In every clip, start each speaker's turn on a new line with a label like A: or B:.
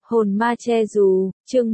A: Hồn ma che dù, chương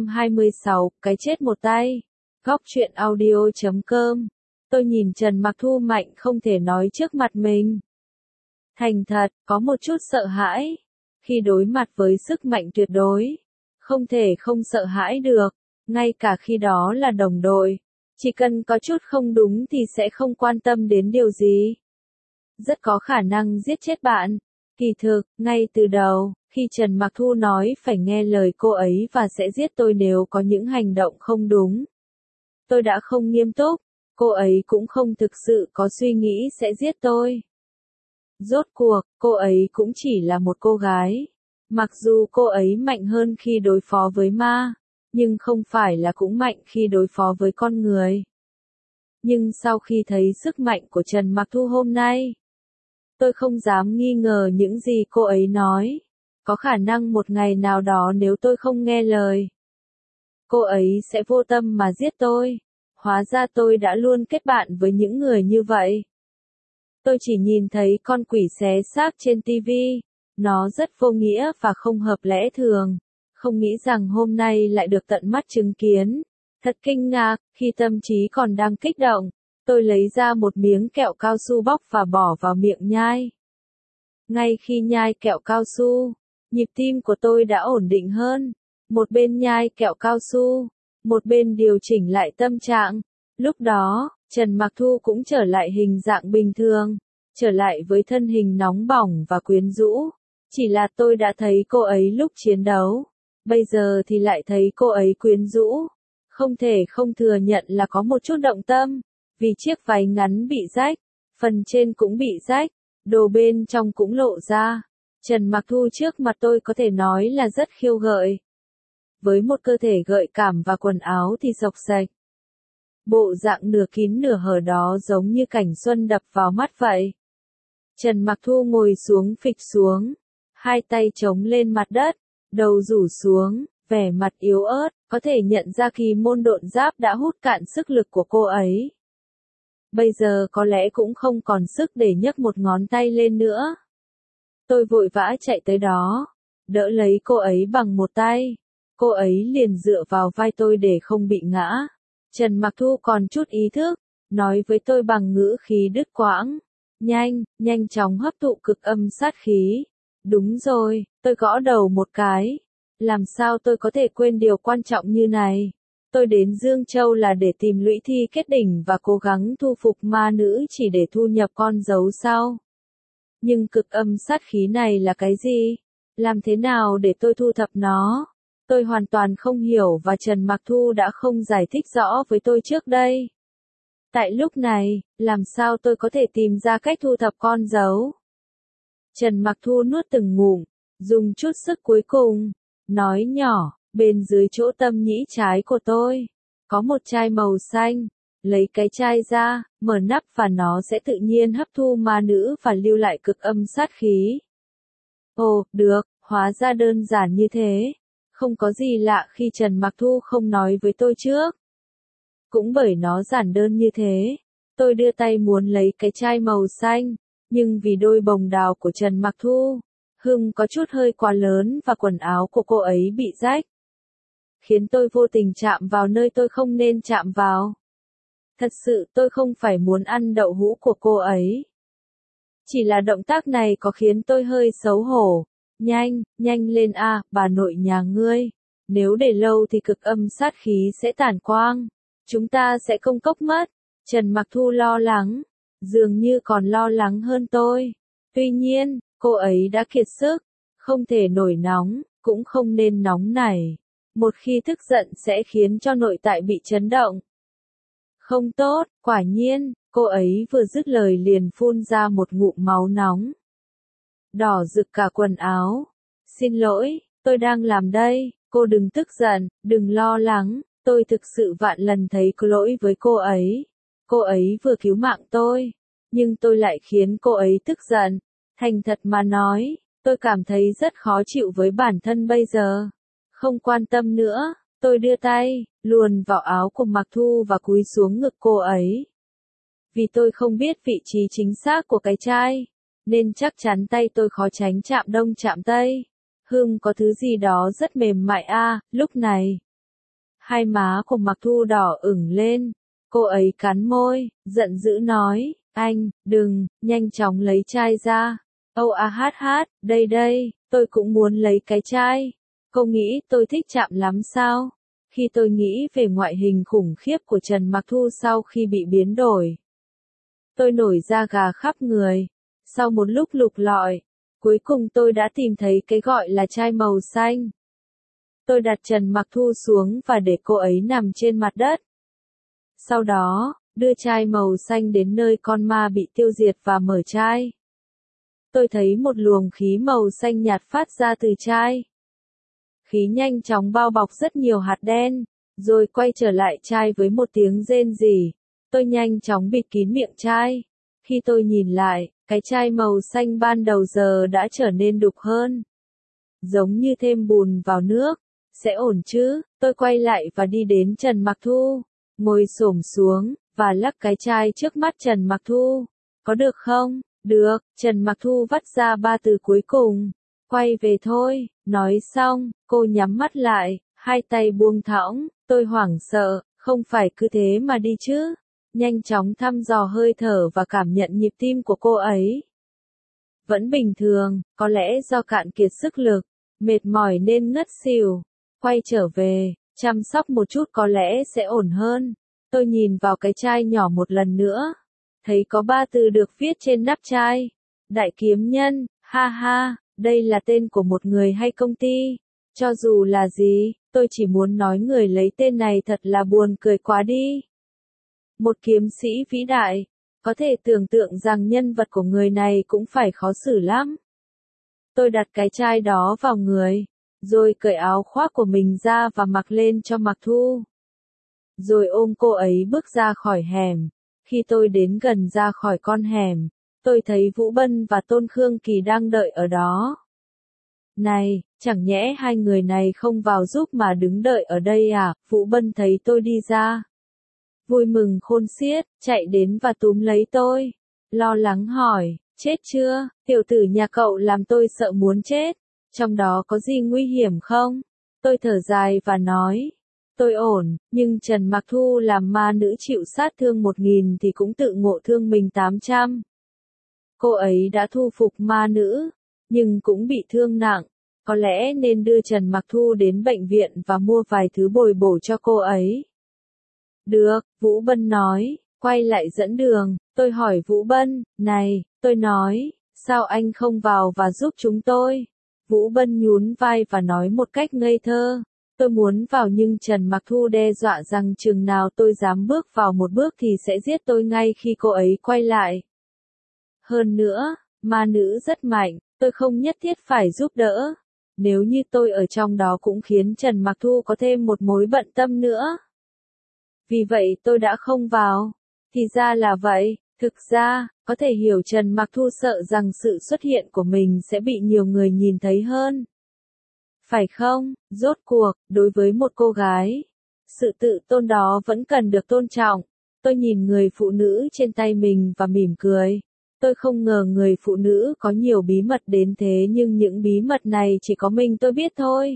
A: 126, cái chết một tay. Góc truyện audio.com. Tôi nhìn Trần Mặc Thu mạnh không thể nói trước mặt mình. Thành thật, có một chút sợ hãi. Khi đối mặt với sức mạnh tuyệt đối, không thể không sợ hãi được, ngay cả khi đó là đồng đội. Chỉ cần có chút không đúng thì sẽ không quan tâm đến điều gì. Rất có khả năng giết chết bạn. Kỳ thực, ngay từ đầu, khi Trần Mặc Thu nói phải nghe lời cô ấy và sẽ giết tôi nếu có những hành động không đúng, tôi đã không nghiêm túc, cô ấy cũng không thực sự có suy nghĩ sẽ giết tôi. Rốt cuộc, cô ấy cũng chỉ là một cô gái. Mặc dù cô ấy mạnh hơn khi đối phó với ma, nhưng không phải là cũng mạnh khi đối phó với con người. Nhưng sau khi thấy sức mạnh của Trần Mặc Thu hôm nay, tôi không dám nghi ngờ những gì cô ấy nói. Có khả năng một ngày nào đó nếu tôi không nghe lời, cô ấy sẽ vô tâm mà giết tôi. Hóa ra tôi đã luôn kết bạn với những người như vậy. Tôi chỉ nhìn thấy con quỷ xé xác trên TV. Nó rất vô nghĩa và không hợp lẽ thường. Không nghĩ rằng hôm nay lại được tận mắt chứng kiến. Thật kinh ngạc, khi tâm trí còn đang kích động, tôi lấy ra một miếng kẹo cao su bóc và bỏ vào miệng nhai. Ngay khi nhai kẹo cao su, nhịp tim của tôi đã ổn định hơn. Một bên nhai kẹo cao su, một bên điều chỉnh lại tâm trạng. Lúc đó, Trần Mặc Thu cũng trở lại hình dạng bình thường, trở lại với thân hình nóng bỏng và quyến rũ. Chỉ là tôi đã thấy cô ấy lúc chiến đấu, bây giờ thì lại thấy cô ấy quyến rũ. Không thể không thừa nhận là có một chút động tâm, vì chiếc váy ngắn bị rách, phần trên cũng bị rách, đồ bên trong cũng lộ ra. Trần Mặc Thu trước mặt tôi có thể nói là rất khiêu gợi. Với một cơ thể gợi cảm và quần áo thì xộc xệch. Bộ dạng nửa kín nửa hở đó giống như cảnh xuân đập vào mắt vậy. Trần Mặc Thu ngồi xuống phịch xuống, hai tay chống lên mặt đất, đầu rủ xuống, vẻ mặt yếu ớt, có thể nhận ra kỳ môn độn giáp đã hút cạn sức lực của cô ấy. Bây giờ có lẽ cũng không còn sức để nhấc một ngón tay lên nữa. Tôi vội vã chạy tới đó, đỡ lấy cô ấy bằng một tay. Cô ấy liền dựa vào vai tôi để không bị ngã. Trần Mặc Thu còn chút ý thức, nói với tôi bằng ngữ khí đứt quãng. Nhanh chóng hấp thụ cực âm sát khí. Đúng rồi, tôi gõ đầu một cái. Làm sao tôi có thể quên điều quan trọng như này? Tôi đến Dương Châu là để tìm lũy thi kết đỉnh và cố gắng thu phục ma nữ chỉ để thu nhập con dấu sao? Nhưng cực âm sát khí này là cái gì? Làm thế nào để tôi thu thập nó? Tôi hoàn toàn không hiểu và Trần Mặc Thu đã không giải thích rõ với tôi trước đây. Tại lúc này, làm sao tôi có thể tìm ra cách thu thập con dấu? Trần Mặc Thu nuốt từng ngụm, dùng chút sức cuối cùng, nói nhỏ, bên dưới chỗ tâm nhĩ trái của tôi, có một chai màu xanh. Lấy cái chai ra, mở nắp và nó sẽ tự nhiên hấp thu ma nữ và lưu lại cực âm sát khí. Ồ, được, hóa ra đơn giản như thế. Không có gì lạ khi Trần Mặc Thu không nói với tôi trước. Cũng bởi nó giản đơn như thế, tôi đưa tay muốn lấy cái chai màu xanh, nhưng vì đôi bồng đào của Trần Mặc Thu, hưng có chút hơi quá lớn và quần áo của cô ấy bị rách, khiến tôi vô tình chạm vào nơi tôi không nên chạm vào. Thật sự tôi không phải muốn ăn đậu hũ của cô ấy. Chỉ là động tác này có khiến tôi hơi xấu hổ. Nhanh lên a, bà nội nhà ngươi. Nếu để lâu thì cực âm sát khí sẽ tản quang. Chúng ta sẽ công cốc mất. Trần Mặc Thu lo lắng. Dường như còn lo lắng hơn tôi. Tuy nhiên, cô ấy đã kiệt sức. Không thể nổi nóng, cũng không nên nóng nảy. Một khi tức giận sẽ khiến cho nội tại bị chấn động. Không tốt, quả nhiên, cô ấy vừa dứt lời liền phun ra một ngụm máu nóng. Đỏ rực cả quần áo. Xin lỗi, tôi đang làm đây, cô đừng tức giận, đừng lo lắng, tôi thực sự vạn lần thấy có lỗi với cô ấy. Cô ấy vừa cứu mạng tôi, nhưng tôi lại khiến cô ấy tức giận. Thành thật mà nói, tôi cảm thấy rất khó chịu với bản thân bây giờ. Không quan tâm nữa, tôi đưa tay, luồn vào áo của Mặc Thu và cúi xuống ngực cô ấy. Vì tôi không biết vị trí chính xác của cái chai, nên chắc chắn tay tôi khó tránh chạm đông chạm tây. Có thứ gì đó rất mềm mại a. Lúc này, hai má của Mặc Thu đỏ ửng lên. Cô ấy cắn môi, giận dữ nói, anh, đừng, nhanh chóng lấy chai ra. Âu a hát hát, đây đây, tôi cũng muốn lấy cái chai. Cô nghĩ tôi thích chạm lắm sao? Khi tôi nghĩ về ngoại hình khủng khiếp của Trần Mặc Thu sau khi bị biến đổi, tôi nổi da gà khắp người. Sau một lúc lục lọi, cuối cùng tôi đã tìm thấy cái gọi là chai màu xanh. Tôi đặt Trần Mặc Thu xuống và để cô ấy nằm trên mặt đất. Sau đó, đưa chai màu xanh đến nơi con ma bị tiêu diệt và mở chai. Tôi thấy một luồng khí màu xanh nhạt phát ra từ chai. Khí nhanh chóng bao bọc rất nhiều hạt đen, rồi quay trở lại chai với một tiếng rên rỉ. Tôi nhanh chóng bịt kín miệng chai. Khi tôi nhìn lại, cái chai màu xanh ban đầu giờ đã trở nên đục hơn. Giống như thêm bùn vào nước. Sẽ ổn chứ? Tôi quay lại và đi đến Trần Mặc Thu, ngồi xổm xuống, và lắc cái chai trước mắt Trần Mặc Thu. Có được không? Được, Trần Mặc Thu vắt ra ba từ cuối cùng. Quay về thôi, nói xong, cô nhắm mắt lại, hai tay buông thõng, tôi hoảng sợ, không phải cứ thế mà đi chứ. Nhanh chóng thăm dò hơi thở và cảm nhận nhịp tim của cô ấy. Vẫn bình thường, có lẽ do cạn kiệt sức lực, mệt mỏi nên ngất xỉu. Quay trở về, chăm sóc một chút có lẽ sẽ ổn hơn. Tôi nhìn vào cái chai nhỏ một lần nữa. Thấy có ba từ được viết trên nắp chai. Đại kiếm nhân, ha ha, đây là tên của một người hay công ty. Cho dù là gì, tôi chỉ muốn nói người lấy tên này thật là buồn cười quá đi. Một kiếm sĩ vĩ đại, có thể tưởng tượng rằng nhân vật của người này cũng phải khó xử lắm. Tôi đặt cái chai đó vào người, rồi cởi áo khoác của mình ra và mặc lên cho Mặc Thu. Rồi ôm cô ấy bước ra khỏi hẻm. Khi tôi đến gần ra khỏi con hẻm, tôi thấy Vũ Bân và Tôn Khương Kỳ đang đợi ở đó. Này, chẳng nhẽ hai người này không vào giúp mà đứng đợi ở đây à? Vũ Bân thấy tôi đi ra, vui mừng khôn xiết, chạy đến và túm lấy tôi. Lo lắng hỏi, chết chưa? Tiểu tử nhà cậu làm tôi sợ muốn chết. Trong đó có gì nguy hiểm không? Tôi thở dài và nói, tôi ổn, nhưng Trần Mặc Thu làm ma nữ chịu sát thương 1000 thì cũng tự ngộ thương mình 800. Cô ấy đã thu phục ma nữ, nhưng cũng bị thương nặng. Có lẽ nên đưa Trần Mặc Thu đến bệnh viện và mua vài thứ bồi bổ cho cô ấy. Được, Vũ Bân nói, quay lại dẫn đường. Tôi hỏi Vũ Bân, này, tôi nói, sao anh không vào và giúp chúng tôi? Vũ Bân nhún vai và nói một cách ngây thơ, tôi muốn vào nhưng Trần Mặc Thu đe dọa rằng chừng nào tôi dám bước vào một bước thì sẽ giết tôi ngay khi cô ấy quay lại. Hơn nữa, ma nữ rất mạnh, tôi không nhất thiết phải giúp đỡ. Nếu như tôi ở trong đó cũng khiến Trần Mặc Thu có thêm một mối bận tâm nữa. Vì vậy tôi đã không vào. Thì ra là vậy, thực ra, có thể hiểu Trần Mặc Thu sợ rằng sự xuất hiện của mình sẽ bị nhiều người nhìn thấy hơn. Phải không? Rốt cuộc, đối với một cô gái, sự tự tôn đó vẫn cần được tôn trọng. Tôi nhìn người phụ nữ trên tay mình và mỉm cười. Tôi không ngờ người phụ nữ có nhiều bí mật đến thế nhưng những bí mật này chỉ có mình tôi biết thôi.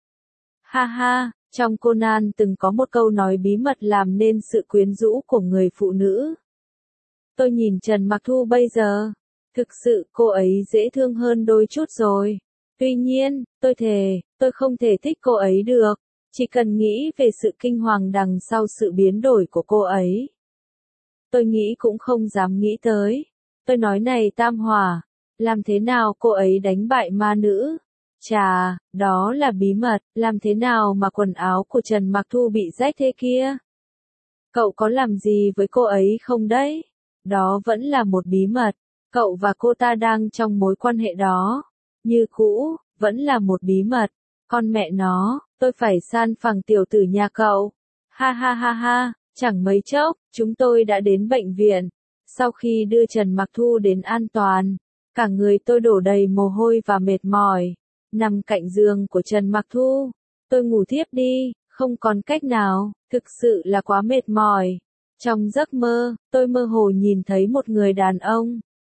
A: Ha ha, trong Conan từng có một câu nói bí mật làm nên sự quyến rũ của người phụ nữ. Tôi nhìn Trần Mặc Thu bây giờ. Thực sự cô ấy dễ thương hơn đôi chút rồi. Tuy nhiên, tôi thề, tôi không thể thích cô ấy được. Chỉ cần nghĩ về sự kinh hoàng đằng sau sự biến đổi của cô ấy. Tôi nghĩ cũng không dám nghĩ tới. Tôi nói này Tam Hỏa, làm thế nào cô ấy đánh bại ma nữ? Chà, đó là bí mật, làm thế nào mà quần áo của Trần Mặc Thu bị rách thế kia? Cậu có làm gì với cô ấy không đấy? Đó vẫn là một bí mật, cậu và cô ta đang trong mối quan hệ đó. Như cũ, vẫn là một bí mật. Con mẹ nó, tôi phải san phẳng tiểu tử nhà cậu. Ha ha ha ha, chẳng mấy chốc, chúng tôi đã đến bệnh viện. Sau khi đưa Trần Mặc Thu đến an toàn, cả người tôi đổ đầy mồ hôi và mệt mỏi. Nằm cạnh giường của Trần Mặc Thu, tôi ngủ thiếp đi, không còn cách nào, thực sự là quá mệt mỏi. Trong giấc mơ, tôi mơ hồ nhìn thấy một người đàn ông,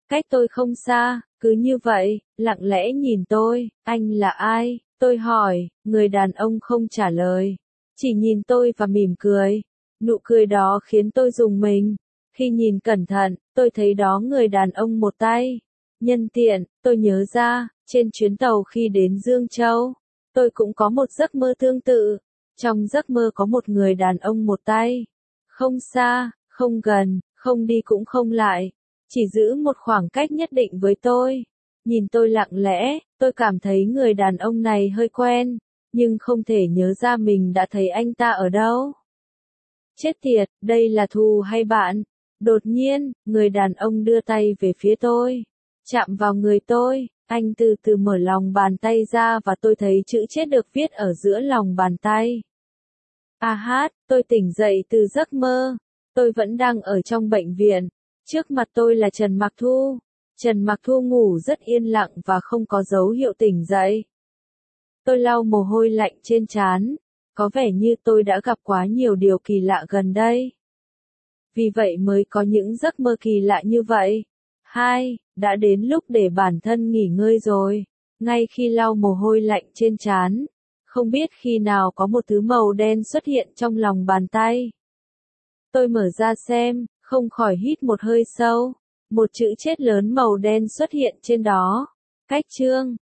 A: Cách tôi không xa, cứ như vậy, lặng lẽ nhìn tôi, anh là ai? Tôi hỏi, người đàn ông không trả lời, chỉ nhìn tôi và mỉm cười. Nụ cười đó khiến tôi rùng mình. Khi nhìn cẩn thận, tôi thấy đó người đàn ông một tay. Nhân tiện, tôi nhớ ra, trên chuyến tàu khi đến Dương Châu, tôi cũng có một giấc mơ tương tự. Trong giấc mơ có một người đàn ông một tay. Không xa, không gần, không đi cũng không lại. Chỉ giữ một khoảng cách nhất định với tôi. Nhìn tôi lặng lẽ, tôi cảm thấy người đàn ông này hơi quen, nhưng không thể nhớ ra mình đã thấy anh ta ở đâu. Chết tiệt, đây là thù hay bạn? Đột nhiên, người đàn ông đưa tay về phía tôi, chạm vào người tôi, anh từ từ mở lòng bàn tay ra và tôi thấy chữ chết được viết ở giữa lòng bàn tay. A hát, tôi tỉnh dậy từ giấc mơ. Tôi vẫn đang ở trong bệnh viện. Trước mặt tôi là Trần Mặc Thu. Trần Mặc Thu ngủ rất yên lặng và không có dấu hiệu tỉnh dậy. Tôi lau mồ hôi lạnh trên trán. Có vẻ như tôi đã gặp quá nhiều điều kỳ lạ gần đây. Vì vậy mới có những giấc mơ kỳ lạ như vậy. 2. Đã đến lúc để bản thân nghỉ ngơi rồi. Ngay khi lau mồ hôi lạnh trên trán, không biết khi nào có một thứ màu đen xuất hiện trong lòng bàn tay. Tôi mở ra xem, không khỏi hít một hơi sâu. Một chữ chết lớn màu đen xuất hiện trên đó. Cách chương